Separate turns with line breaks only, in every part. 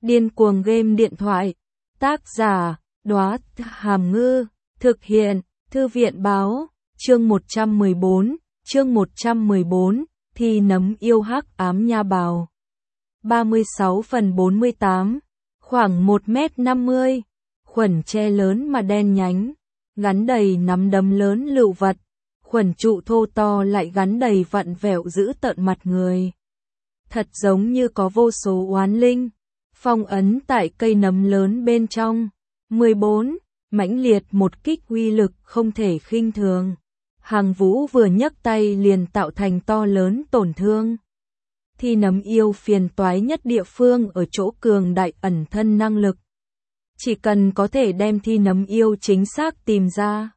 Điên cuồng game điện thoại. Tác giả, Đóa Hàm Ngư. Thực hiện, Thư viện báo. Chương 114, Thi nấm yêu hắc ám nha bào. 36/48. Khoảng 1m50. Khuẩn tre lớn mà đen nhánh, gắn đầy nắm đấm lớn lựu vật. Khuẩn trụ thô to lại gắn đầy vặn vẹo giữ tợn mặt người. Thật giống như có vô số oán linh phong ấn tại cây nấm lớn bên trong. 14. Mãnh liệt một kích uy lực không thể khinh thường. Hàng Vũ vừa nhấc tay liền tạo thành to lớn tổn thương. Thi nấm yêu phiền toái nhất địa phương ở chỗ cường đại ẩn thân năng lực. Chỉ cần có thể đem thi nấm yêu chính xác tìm ra.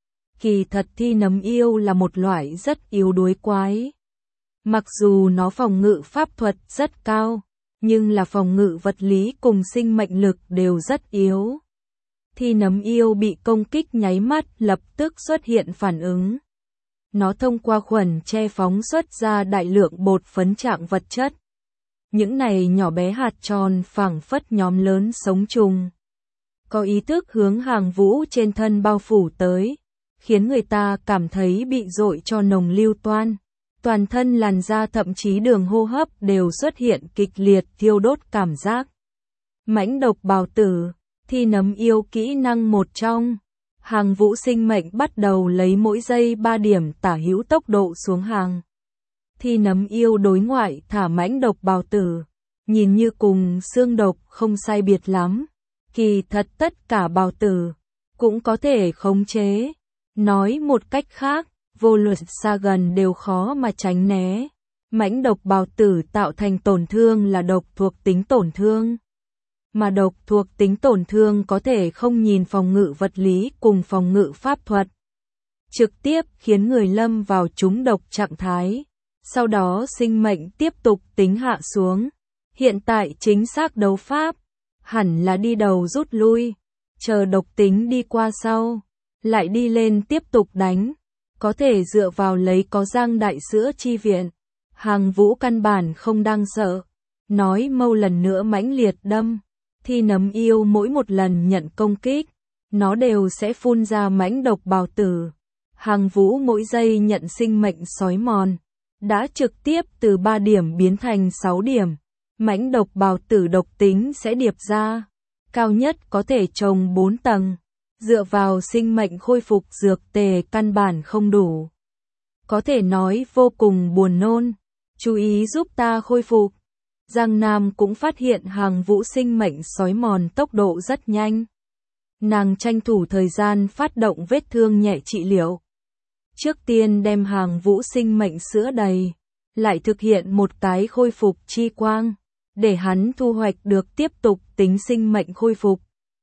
Kỳ thật thi nấm yêu là một loại rất yếu đuối quái. Mặc dù nó phòng ngự pháp thuật rất cao, nhưng là phòng ngự vật lý cùng sinh mệnh lực đều rất yếu. Thi nấm yêu bị công kích nháy mắt lập tức xuất hiện phản ứng. Nó thông qua khuẩn che phóng xuất ra đại lượng bột phấn trạng vật chất. Những này nhỏ bé hạt tròn phảng phất nhóm lớn sống trùng. Có ý thức hướng Hàng Vũ trên thân bao phủ tới, khiến người ta cảm thấy bị dội cho nồng lưu toan. Toàn thân làn da thậm chí đường hô hấp đều xuất hiện kịch liệt thiêu đốt cảm giác. Mãnh độc bào tử, thi nấm yêu kỹ năng một trong. Hàng Vũ sinh mệnh bắt đầu lấy mỗi giây 3 điểm tả hữu tốc độ xuống hàng. Thi nấm yêu đối ngoại thả mãnh độc bào tử, nhìn như cùng xương độc không sai biệt lắm. Kỳ thật tất cả bào tử cũng có thể khống chế. Nói một cách khác, vô luận xa gần đều khó mà tránh né. Mãnh độc bào tử tạo thành tổn thương là độc thuộc tính tổn thương. Mà độc thuộc tính tổn thương có thể không nhìn phòng ngự vật lý cùng phòng ngự pháp thuật. Trực tiếp khiến người lâm vào trúng độc trạng thái. Sau đó sinh mệnh tiếp tục tính hạ xuống. Hiện tại chính xác đấu pháp hẳn là đi đầu rút lui. Chờ độc tính đi qua sau, lại đi lên tiếp tục đánh. Có thể dựa vào lấy có răng đại sữa chi viện. Hàng Vũ căn bản không đang sợ. Nói mâu lần nữa mãnh liệt đâm. Thi nấm yêu mỗi một lần nhận công kích, nó đều sẽ phun ra mãnh độc bào tử. Hàng Vũ mỗi giây nhận sinh mệnh xói mòn, đã trực tiếp từ 3 điểm biến thành 6 điểm. Mãnh độc bào tử độc tính sẽ điệp ra, cao nhất có thể trồng 4 tầng. Dựa vào sinh mệnh khôi phục dược tề căn bản không đủ. Có thể nói vô cùng buồn nôn. Chú ý giúp ta khôi phục. Giang Nam cũng phát hiện Hàng Vũ sinh mệnh xói mòn tốc độ rất nhanh. Nàng tranh thủ thời gian phát động vết thương nhẹ trị liệu. Trước tiên đem Hàng Vũ sinh mệnh sữa đầy, lại thực hiện một cái khôi phục chi quang, để hắn thu hoạch được tiếp tục tính sinh mệnh khôi phục.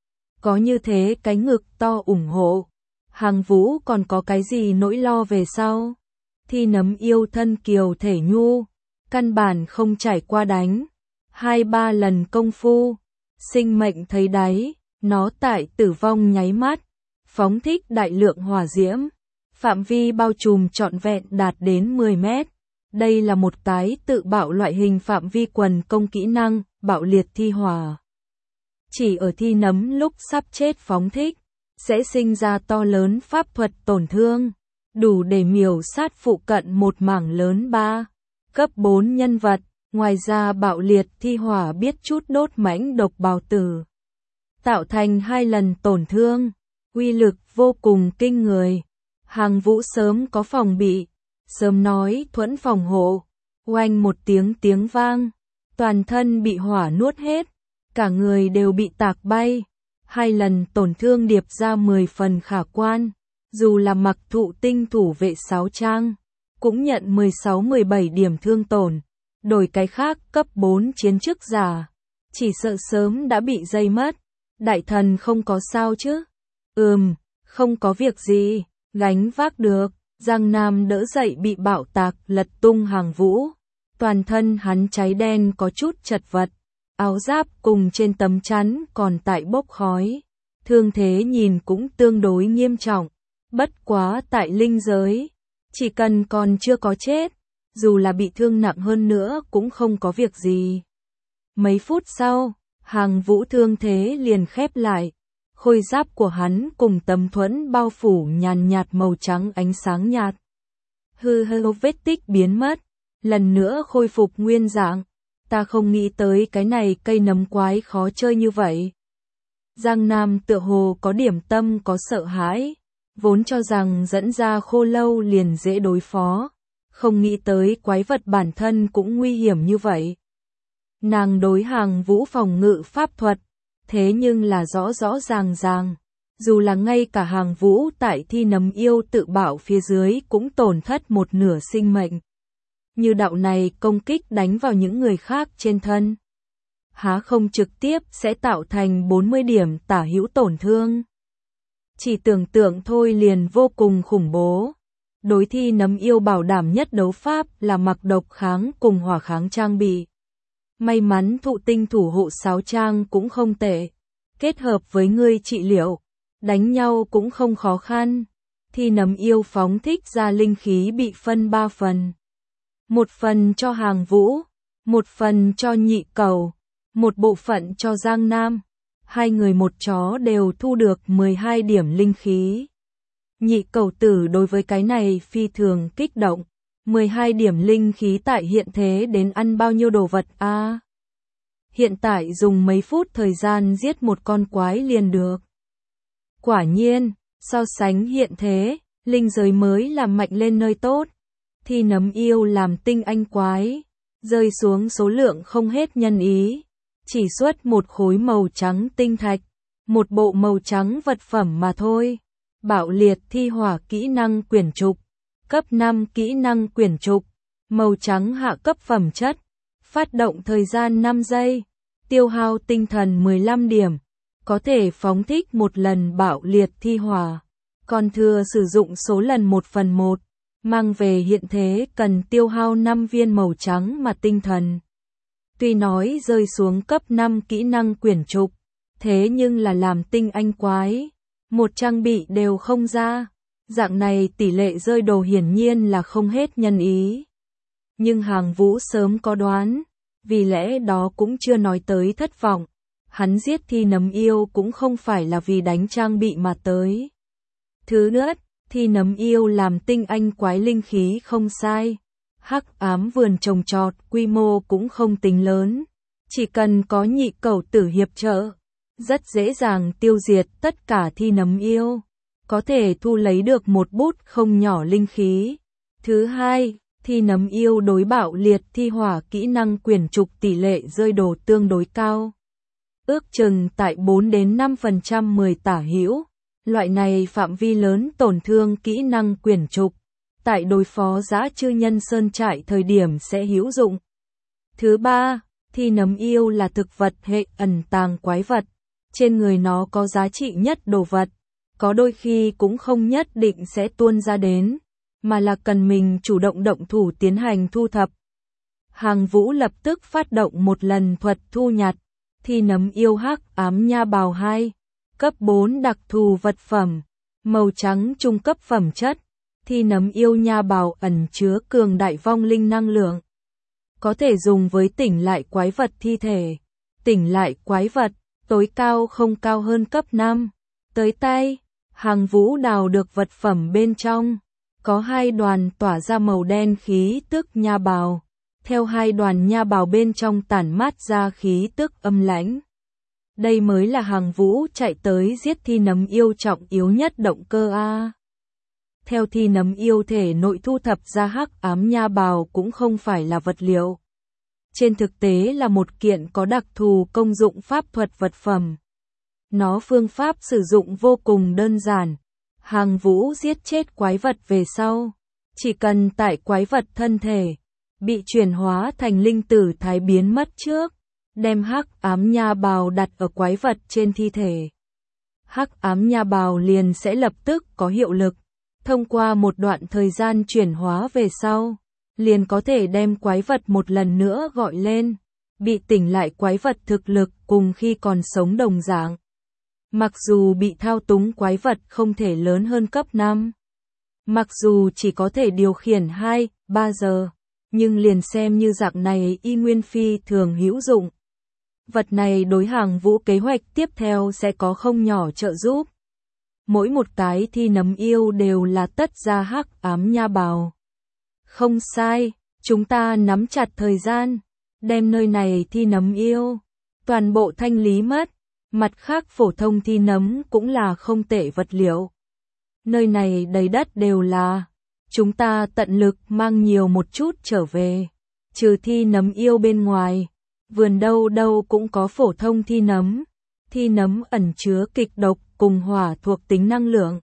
Có như thế cái ngực to ủng hộ, Hàng Vũ còn có cái gì nỗi lo về sau. Thi nấm yêu thân kiều thể nhu, căn bản không trải qua đánh. 2-3 lần công phu, sinh mệnh thấy đáy, nó tại tử vong nháy mắt, phóng thích đại lượng hỏa diễm, phạm vi bao trùm trọn vẹn đạt đến 10 mét. Đây là một cái tự bạo loại hình phạm vi quần công kỹ năng, bạo liệt thi hỏa. Chỉ ở thi nấm lúc sắp chết phóng thích, sẽ sinh ra to lớn pháp thuật tổn thương, đủ để miểu sát phụ cận một mảng lớn 3, cấp 4 nhân vật. Ngoài ra bạo liệt thi hỏa biết chút đốt mãnh độc bào tử, tạo thành 2 lần tổn thương, uy lực vô cùng kinh người. Hàng Vũ sớm có phòng bị, sớm nói thuẫn phòng hộ, oanh một tiếng vang, toàn thân bị hỏa nuốt hết, cả người đều bị tạc bay. 2 lần tổn thương điệp ra 10 phần khả quan, dù là mặc thụ tinh thủ vệ 6 trang, cũng nhận 16-17 điểm thương tổn. Đổi cái khác cấp 4 chiến chức giả, chỉ sợ sớm đã bị dây mất. Đại thần không có sao chứ? Không có việc gì, gánh vác được. Giang Nam đỡ dậy bị bạo tạc lật tung Hàng Vũ. Toàn thân hắn cháy đen có chút chật vật. Áo giáp cùng trên tấm chắn còn tại bốc khói. Thương thế nhìn cũng tương đối nghiêm trọng. Bất quá tại linh giới, chỉ cần còn chưa có chết, dù là bị thương nặng hơn nữa cũng không có việc gì. Mấy phút sau, Hàng Vũ thương thế liền khép lại, khôi giáp của hắn cùng tấm thuẫn bao phủ nhàn nhạt màu trắng ánh sáng nhạt. Vết tích biến mất, lần nữa khôi phục nguyên dạng. Ta không nghĩ tới cái này cây nấm quái khó chơi như vậy. Giang Nam tựa hồ có điểm tâm có sợ hãi, vốn cho rằng dẫn ra khô lâu liền dễ đối phó, không nghĩ tới quái vật bản thân cũng nguy hiểm như vậy. Nàng đối Hàng Vũ phòng ngự pháp thuật, thế nhưng là rõ rõ ràng ràng, dù là ngay cả Hàng Vũ tại thi nấm yêu tự bảo phía dưới cũng tổn thất một nửa sinh mệnh. Như đạo này công kích đánh vào những người khác trên thân, há không trực tiếp sẽ tạo thành 40 điểm tả hữu tổn thương. Chỉ tưởng tượng thôi liền vô cùng khủng bố. Đối thi nấm yêu bảo đảm nhất đấu pháp là mặc độc kháng cùng hỏa kháng trang bị. May mắn thụ tinh thủ hộ sáo trang cũng không tệ. Kết hợp với ngươi trị liệu, đánh nhau cũng không khó khăn. Thi nấm yêu phóng thích ra linh khí bị phân 3 phần. Một phần cho Hàng Vũ, một phần cho Nhị Cẩu, một bộ phận cho Giang Nam. Hai người một chó đều thu được 12 điểm linh khí. Nhị Cẩu tử đối với cái này phi thường kích động. 12 điểm linh khí tại hiện thế đến ăn bao nhiêu đồ vật a? Hiện tại dùng mấy phút thời gian giết một con quái liền được. Quả nhiên, so sánh hiện thế, linh giới mới là mạnh lên nơi tốt. Thi nấm yêu làm tinh anh quái, rơi xuống số lượng không hết nhân ý. Chỉ xuất một khối màu trắng tinh thạch, một bộ màu trắng vật phẩm mà thôi. Bạo liệt thi hỏa kỹ năng quyển trục, cấp 5 kỹ năng quyển trục, màu trắng hạ cấp phẩm chất, phát động thời gian 5 giây, tiêu hao tinh thần 15 điểm, có thể phóng thích một lần bạo liệt thi hỏa, còn thừa sử dụng số lần 1/1, mang về hiện thế cần tiêu hao 5 viên màu trắng mà tinh thần. Tuy nói rơi xuống cấp 5 kỹ năng quyển trục, thế nhưng là làm tinh anh quái, một trang bị đều không ra, dạng này tỷ lệ rơi đồ hiển nhiên là không hết nhân ý. Nhưng Hàng Vũ sớm có đoán, vì lẽ đó cũng chưa nói tới thất vọng, hắn giết thi nấm yêu cũng không phải là vì đánh trang bị mà tới. Thứ nữa, thi nấm yêu làm tinh anh quái linh khí không sai. Hắc ám vườn trồng trọt quy mô cũng không tính lớn, chỉ cần có Nhị Cẩu tử hiệp trợ, rất dễ dàng tiêu diệt tất cả thi nấm yêu, có thể thu lấy được một bút không nhỏ linh khí. Thứ hai, thi nấm yêu đối bạo liệt thi hỏa kỹ năng quyển trục tỷ lệ rơi đồ tương đối cao, ước chừng tại 4 đến 5% 10 tả hữu. Loại này phạm vi lớn tổn thương kỹ năng quyển trục, tại đối phó dã chư nhân sơn trại thời điểm sẽ hữu dụng. Thứ ba, thi nấm yêu là thực vật hệ ẩn tàng quái vật, trên người nó có giá trị nhất đồ vật, có đôi khi cũng không nhất định sẽ tuôn ra đến, mà là cần mình chủ động động thủ tiến hành thu thập. Hàng Vũ lập tức phát động một lần thuật thu nhặt, thi nấm yêu hắc ám nha bào 2, cấp 4 đặc thù vật phẩm, màu trắng trung cấp phẩm chất. Thi nấm yêu nha bào ẩn chứa cường đại vong linh năng lượng, có thể dùng với tỉnh lại quái vật thi thể. Tỉnh lại quái vật, tối cao không cao hơn cấp 5. Tới tay, Hàng Vũ đào được vật phẩm bên trong, có 2 đoàn tỏa ra màu đen khí tức nha bào, theo 2 đoàn nha bào bên trong tản mát ra khí tức âm lãnh. Đây mới là Hàng Vũ chạy tới giết thi nấm yêu trọng yếu nhất động cơ a. Theo thi nấm yêu thể nội thu thập ra hắc ám nha bào cũng không phải là vật liệu. Trên thực tế là một kiện có đặc thù công dụng pháp thuật vật phẩm. Nó phương pháp sử dụng vô cùng đơn giản. Hàng Vũ giết chết quái vật về sau, chỉ cần tại quái vật thân thể bị chuyển hóa thành linh tử thái biến mất trước, đem hắc ám nha bào đặt ở quái vật trên thi thể. Hắc ám nha bào liền sẽ lập tức có hiệu lực. Thông qua một đoạn thời gian chuyển hóa về sau, liền có thể đem quái vật một lần nữa gọi lên, bị tỉnh lại quái vật thực lực cùng khi còn sống đồng dạng. Mặc dù bị thao túng quái vật không thể lớn hơn cấp 5, mặc dù chỉ có thể điều khiển 2-3 giờ, nhưng liền xem như dạng này y nguyên phi thường hữu dụng. Vật này đối Hàng Vũ kế hoạch tiếp theo sẽ có không nhỏ trợ giúp. Mỗi một cái thi nấm yêu đều là tất gia hắc ám nha bào. Không sai, chúng ta nắm chặt thời gian, đem nơi này thi nấm yêu, toàn bộ thanh lý mất. Mặt khác phổ thông thi nấm cũng là không tệ vật liệu. Nơi này đầy đất đều là, chúng ta tận lực mang nhiều một chút trở về. Trừ thi nấm yêu bên ngoài, vườn đâu đâu cũng có phổ thông thi nấm. Thi nấm ẩn chứa kịch độc cùng hỏa thuộc tính năng lượng.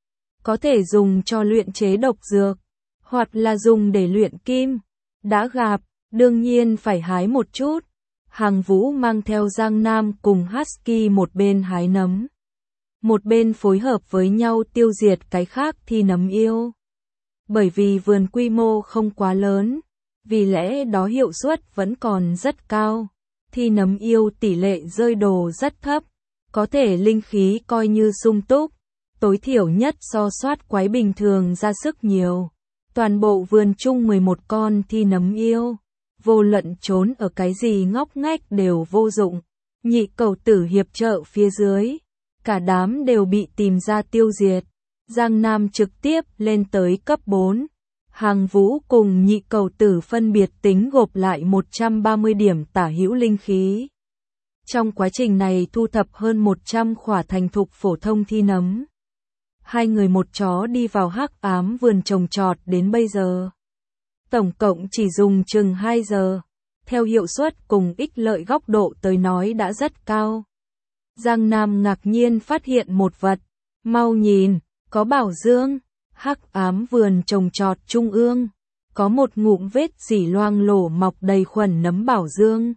Có thể dùng cho luyện chế độc dược, hoặc là dùng để luyện kim. Đã gặp, đương nhiên phải hái một chút. Hàng Vũ mang theo Giang Nam cùng Husky một bên hái nấm. Một bên phối hợp với nhau tiêu diệt cái khác thi nấm yêu. Bởi vì vườn quy mô không quá lớn, vì lẽ đó hiệu suất vẫn còn rất cao. Thi nấm yêu tỷ lệ rơi đồ rất thấp, có thể linh khí coi như sung túc, tối thiểu nhất so soát quái bình thường ra sức nhiều. Toàn bộ vườn chung 11 con thi nấm yêu, vô luận trốn ở cái gì ngóc ngách đều vô dụng. Nhị cầu tử hiệp trợ phía dưới, cả đám đều bị tìm ra tiêu diệt. Giang Nam trực tiếp lên tới cấp 4. Hàng Vũ cùng nhị cầu tử phân biệt tính gộp lại 130 điểm tả hữu linh khí. Trong quá trình này thu thập hơn 100 khỏa thành thục phổ thông thi nấm. Hai người một chó đi vào hắc ám vườn trồng trọt đến bây giờ. Tổng cộng chỉ dùng chừng 2 giờ. Theo hiệu suất cùng ích lợi góc độ tới nói đã rất cao. Giang Nam ngạc nhiên phát hiện một vật. Mau nhìn, có bảo dương. Hắc ám vườn trồng trọt trung ương. Có một ngụm vết dỉ loang lổ mọc đầy khuẩn nấm bảo dương.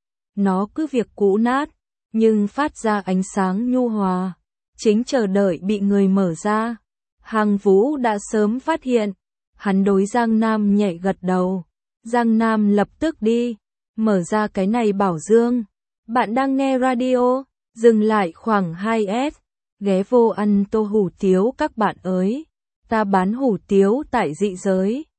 Nó cứ việc cũ nát, nhưng phát ra ánh sáng nhu hòa. Chính chờ đợi bị người mở ra. Hàng Vũ đã sớm phát hiện. Hắn đối Giang Nam nhẹ gật đầu. Giang Nam lập tức đi. Mở ra cái này bảo dương. Bạn đang nghe radio. Dừng lại khoảng 2S. Ghé vô ăn tô hủ tiếu các bạn ơi. Ta bán hủ tiếu tại dị giới.